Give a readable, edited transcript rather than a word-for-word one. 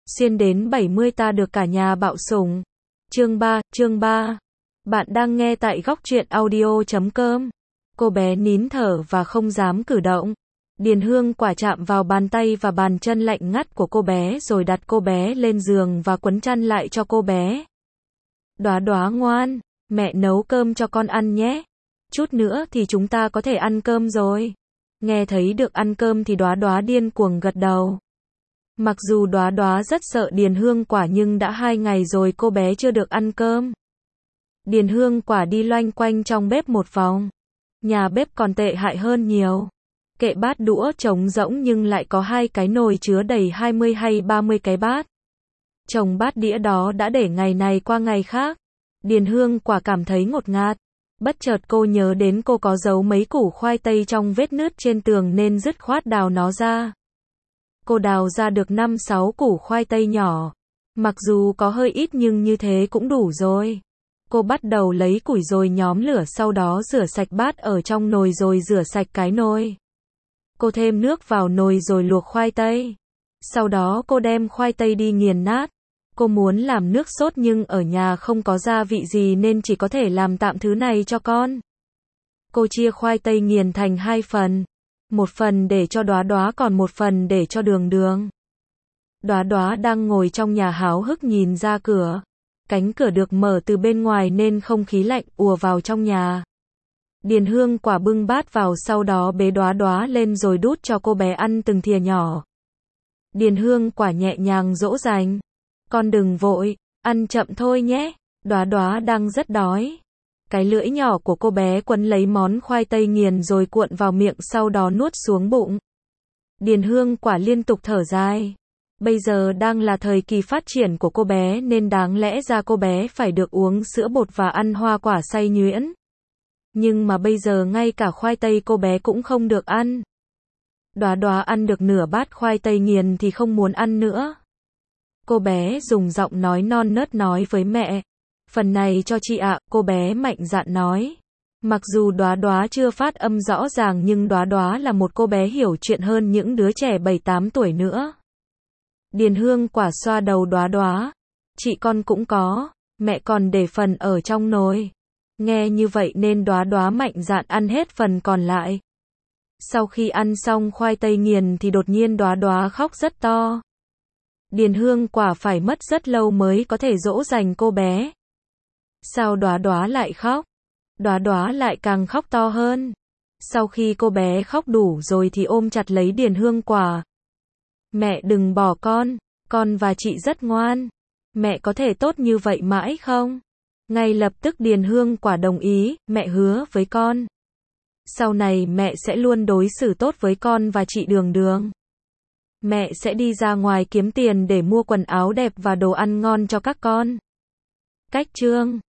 Xuyên đến 70 ta được cả nhà bạo sủng. Chương 3. Bạn đang nghe tại góc truyện audio.com. Cô bé nín thở và không dám cử động. Điền Hương Quả chạm vào bàn tay và bàn chân lạnh ngắt của cô bé rồi đặt cô bé lên giường và quấn chăn lại cho cô bé. Đóa Đóa ngoan, mẹ nấu cơm cho con ăn nhé. Chút nữa thì chúng ta có thể ăn cơm rồi. Nghe thấy được ăn cơm thì Đóa Đóa điên cuồng gật đầu. Mặc dù Đóa Đóa rất sợ Điền Hương Quả nhưng đã 2 ngày rồi cô bé chưa được ăn cơm. Điền Hương Quả đi loanh quanh trong bếp một vòng. Nhà bếp còn tệ hại hơn nhiều. Kệ bát đũa trống rỗng nhưng lại có 2 cái nồi chứa đầy 20 hay 30 cái bát. Chồng bát đĩa đó đã để ngày này qua ngày khác. Điền Hương Quả cảm thấy ngột ngạt. Bất chợt cô nhớ đến cô có giấu mấy củ khoai tây trong vết nứt trên tường nên dứt khoát đào nó ra. Cô đào ra được 5-6 củ khoai tây nhỏ. Mặc dù có hơi ít nhưng như thế cũng đủ rồi. Cô bắt đầu lấy củi rồi nhóm lửa, sau đó rửa sạch bát ở trong nồi rồi rửa sạch cái nồi. Cô thêm nước vào nồi rồi luộc khoai tây. Sau đó cô đem khoai tây đi nghiền nát. Cô muốn làm nước sốt nhưng ở nhà không có gia vị gì nên chỉ có thể làm tạm thứ này cho con. Cô chia khoai tây nghiền thành 2 phần. Một phần để cho Đóa Đóa còn một phần để cho Đường Đường. Đóa Đóa đang ngồi trong nhà háo hức nhìn ra cửa. Cánh cửa được mở từ bên ngoài nên không khí lạnh ùa vào trong nhà. Điền Hương Quả bưng bát vào, sau đó bế Đóa Đóa lên rồi đút cho cô bé ăn từng thìa nhỏ. Điền Hương Quả nhẹ nhàng dỗ dành. Con đừng vội, ăn chậm thôi nhé. Đóa Đóa đang rất đói. Cái lưỡi nhỏ của cô bé quấn lấy món khoai tây nghiền rồi cuộn vào miệng, sau đó nuốt xuống bụng. Điền Hương Quả liên tục thở dài. Bây giờ đang là thời kỳ phát triển của cô bé nên đáng lẽ ra cô bé phải được uống sữa bột và ăn hoa quả xay nhuyễn. Nhưng mà bây giờ ngay cả khoai tây cô bé cũng không được ăn. Đóa Đóa ăn được nửa bát khoai tây nghiền thì không muốn ăn nữa. Cô bé dùng giọng nói non nớt nói với mẹ. Phần này cho chị ạ, cô bé mạnh dạn nói. Mặc dù Đóa Đóa chưa phát âm rõ ràng nhưng Đóa Đóa là một cô bé hiểu chuyện hơn những đứa trẻ 7-8 tuổi nữa. Điền Hương Quả xoa đầu Đóa Đóa. Chị con cũng có, mẹ còn để phần ở trong nồi. Nghe như vậy nên Đóa Đóa mạnh dạn ăn hết phần còn lại. Sau khi ăn xong khoai tây nghiền thì đột nhiên Đóa Đóa khóc rất to. Điền Hương Quả phải mất rất lâu mới có thể dỗ dành cô bé. Sao Đóa Đóa lại khóc? Đóa Đóa lại càng khóc to hơn. Sau khi cô bé khóc đủ rồi thì ôm chặt lấy Điền Hương Quả. Mẹ đừng bỏ con và chị rất ngoan. Mẹ có thể tốt như vậy mãi không? Ngay lập tức Điền Hương Quả đồng ý, mẹ hứa với con. Sau này mẹ sẽ luôn đối xử tốt với con và chị Đường Đường. Mẹ sẽ đi ra ngoài kiếm tiền để mua quần áo đẹp và đồ ăn ngon cho các con. Cách chương